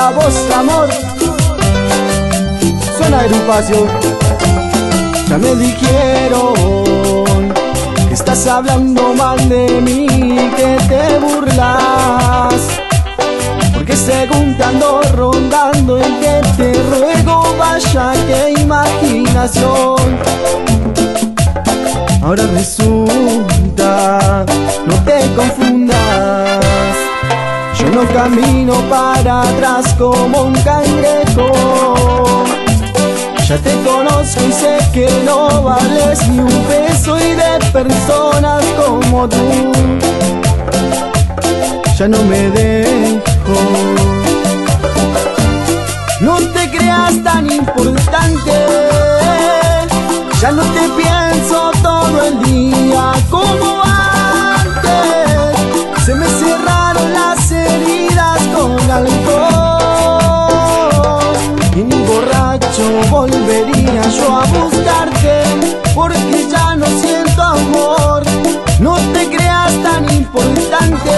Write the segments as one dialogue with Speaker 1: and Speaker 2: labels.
Speaker 1: para vos, amor. Suena Agrupación. Ya me dijeron que estás hablando mal de mí, que te burlas, porque según te ando rondando, y que te ruego, vaya qué imaginación. Ahora resulta, no te confundas, yo no camino para atrás como un cangrejo. Ya te conozco y sé que no vales ni un peso, y de personas como tú ya no me dejo. No te creas tan importante, ya no te pienso todo el día como antes. Se me cerraron las heridas con alcohol, y ni borracho volvería yo a buscarte, porque ya no siento amor. No te creas tan importante,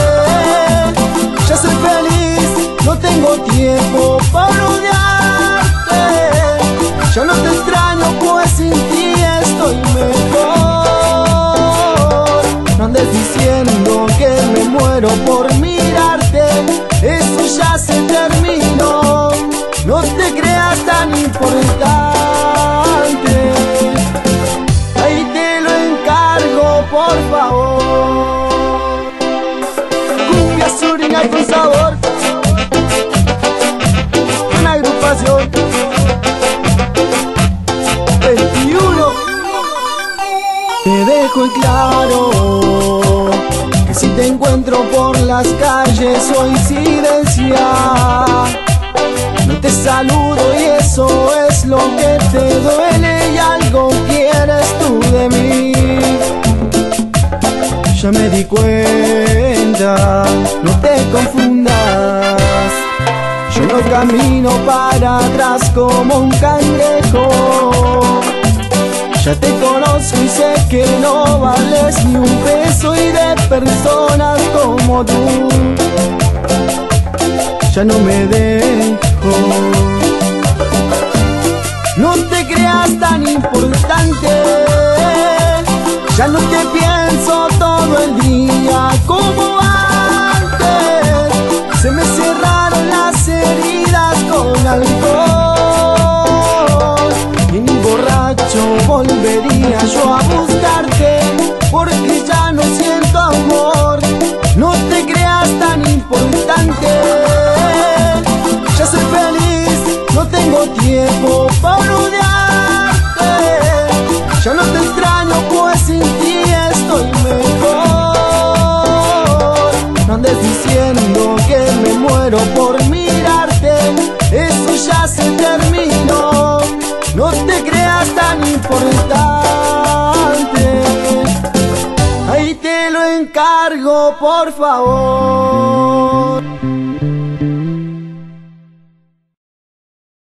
Speaker 1: ya soy feliz, no tengo tiempo para odiarte. Ya no te extraño, pues sin ti estoy mejor. No andes diciendo que me muero por mirarte, eso ya se terminó. No te creas tan importante, ahí te lo encargo, por favor. Cumbia sureña con sabor, una Agrupación 21. Te dejo en claro que si te encuentro por las calles soy incidencia. No te saludo y eso es lo que te duele, y algo quieres tú de mí. Ya me di cuenta, no te confundas, yo no camino para atrás como un cangrejo. Ya te conozco y sé que no vales ni un peso, y de personas como tú ya no me dejo. No te creas tan importante, ya no te pienso todo el día como antes. Se me cerraron las heridas con alcohol, y ni borracho volvería yo a buscarte, porque ya no siento amor. No te creas tan importante, ya soy feliz, no tengo tiempo para odiarte. Ya no te extraño, pues sin ti estoy mejor. No andes diciendo que me muero por mirarte, eso ya se terminó. No te creas tan importante, ahí te lo encargo, por favor.